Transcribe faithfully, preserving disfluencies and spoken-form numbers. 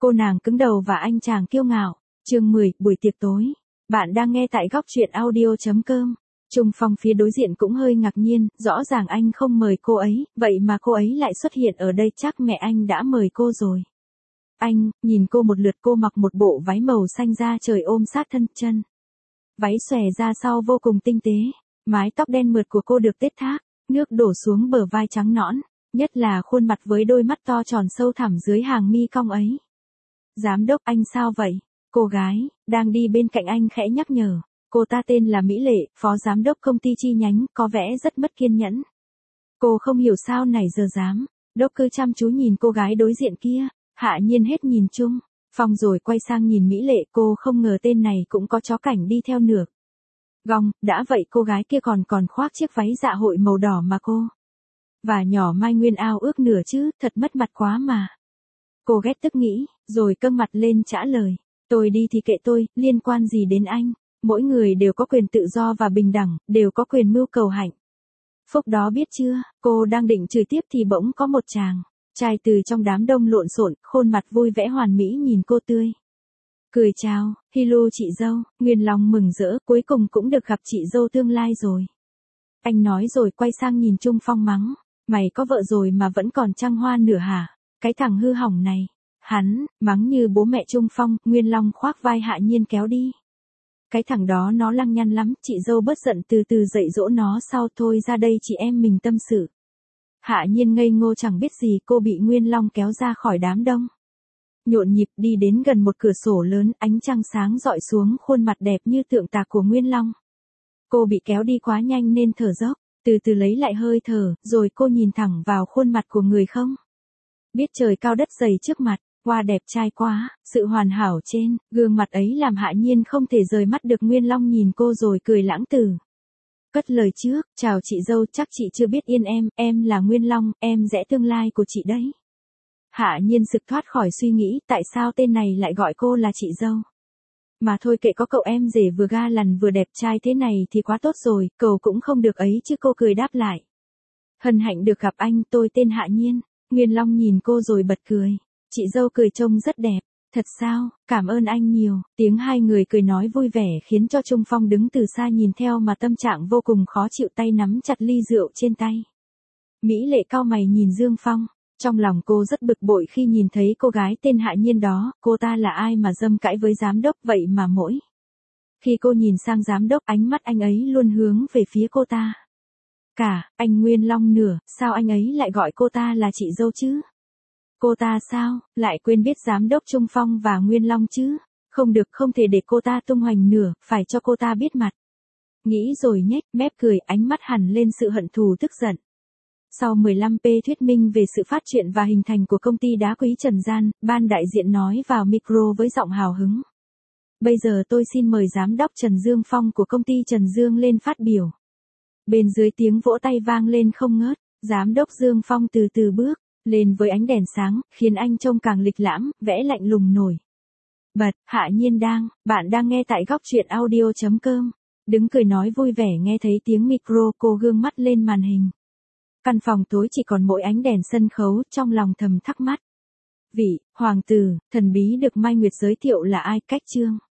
Cô nàng cứng đầu và anh chàng kiêu ngạo. Chương mười, buổi tiệc tối. Bạn đang nghe tại góc truyện audio.com. Trung Phong phía đối diện cũng hơi ngạc nhiên, rõ ràng anh không mời cô ấy, vậy mà cô ấy lại xuất hiện ở đây, chắc mẹ anh đã mời cô rồi. Anh, nhìn cô một lượt, cô mặc một bộ váy màu xanh da trời ôm sát thân chân. Váy xòe ra sau vô cùng tinh tế, mái tóc đen mượt của cô được tết thác, nước đổ xuống bờ vai trắng nõn, nhất là khuôn mặt với đôi mắt to tròn sâu thẳm dưới hàng mi cong ấy. Giám đốc, anh sao vậy? Cô gái, đang đi bên cạnh anh khẽ nhắc nhở. Cô ta tên là Mỹ Lệ, phó giám đốc công ty chi nhánh, có vẻ rất mất kiên nhẫn. Cô không hiểu sao này giờ giám đốc cứ chăm chú nhìn cô gái đối diện kia. Hạ Nhiên hết nhìn Trung Phong rồi quay sang nhìn Mỹ Lệ, cô không ngờ tên này cũng có chó cảnh đi theo nửa gong, đã vậy cô gái kia còn còn khoác chiếc váy dạ hội màu đỏ mà cô và nhỏ Mai Nguyên ao ước nửa chứ, thật mất mặt quá mà. Cô ghét tức nghĩ, rồi căng mặt lên trả lời, tôi đi thì kệ tôi, liên quan gì đến anh, mỗi người đều có quyền tự do và bình đẳng, đều có quyền mưu cầu hạnh phúc đó biết chưa. Cô đang định chửi tiếp thì bỗng có một chàng trai từ trong đám đông lộn xộn, khuôn mặt vui vẻ hoàn mỹ nhìn cô tươi cười chào, hello chị dâu. Nguyên Long mừng rỡ, cuối cùng cũng được gặp chị dâu tương lai rồi. Anh nói rồi quay sang nhìn Trung Phong mắng, mày có vợ rồi mà vẫn còn trăng hoa nửa hả, cái thằng hư hỏng này. Hắn mắng như bố mẹ Trung Phong. Nguyên Long khoác vai Hạ Nhiên kéo đi. Cái thằng đó nó lăng nhăng lắm, chị dâu bớt giận, từ từ dạy dỗ nó sau, thôi ra đây chị em mình tâm sự. Hạ Nhiên ngây ngô chẳng biết gì, cô bị Nguyên Long kéo ra khỏi đám đông. Nhộn nhịp đi đến gần một cửa sổ lớn, ánh trăng sáng rọi xuống khuôn mặt đẹp như tượng tạc của Nguyên Long. Cô bị kéo đi quá nhanh nên thở dốc, từ từ lấy lại hơi thở, rồi cô nhìn thẳng vào khuôn mặt của người không biết trời cao đất dày trước mặt. Hoa đẹp trai quá, sự hoàn hảo trên gương mặt ấy làm Hạ Nhiên không thể rời mắt được. Nguyên Long nhìn cô rồi cười lãng tử. Cất lời trước, chào chị dâu, chắc chị chưa biết yên em, em là Nguyên Long, em rẽ tương lai của chị đấy. Hạ Nhiên sực thoát khỏi suy nghĩ, tại sao tên này lại gọi cô là chị dâu. Mà thôi kệ, có cậu em rể vừa ga lằn vừa đẹp trai thế này thì quá tốt rồi, cầu cũng không được ấy chứ. Cô cười đáp lại. Hân hạnh được gặp anh, tôi tên Hạ Nhiên. Nguyên Long nhìn cô rồi bật cười. Chị dâu cười trông rất đẹp. Thật sao, cảm ơn anh nhiều. Tiếng hai người cười nói vui vẻ khiến cho Trung Phong đứng từ xa nhìn theo mà tâm trạng vô cùng khó chịu, tay nắm chặt ly rượu trên tay. Mỹ Lệ cau mày nhìn Dương Phong. Trong lòng cô rất bực bội khi nhìn thấy cô gái tên Hạ Nhiên đó. Cô ta là ai mà dâm cãi với giám đốc vậy mà mỗi khi cô nhìn sang giám đốc, ánh mắt anh ấy luôn hướng về phía cô ta. Cả, anh Nguyên Long nửa, sao anh ấy lại gọi cô ta là chị dâu chứ? Cô ta sao, lại quên biết giám đốc Trung Phong và Nguyên Long chứ? Không được, không thể để cô ta tung hoành nửa, phải cho cô ta biết mặt. Nghĩ rồi nhếch mép cười, ánh mắt hằn lên sự hận thù tức giận. Sau mười lăm phút thuyết minh về sự phát triển và hình thành của công ty đá quý Trần Gian, ban đại diện nói vào micro với giọng hào hứng. Bây giờ tôi xin mời giám đốc Trần Dương Phong của công ty Trần Dương lên phát biểu. Bên dưới tiếng vỗ tay vang lên không ngớt, giám đốc Dương Phong từ từ bước lên với ánh đèn sáng, khiến anh trông càng lịch lãm, vẽ lạnh lùng nổi bật. Hạ Nhiên đang, bạn đang nghe tại góc truyện audio.com. Đứng cười nói vui vẻ, nghe thấy tiếng micro, cô gương mắt lên màn hình. Căn phòng tối chỉ còn mỗi ánh đèn sân khấu, trong lòng thầm thắc mắc. Vị hoàng tử thần bí được Mai Nguyệt giới thiệu là ai? Cách chương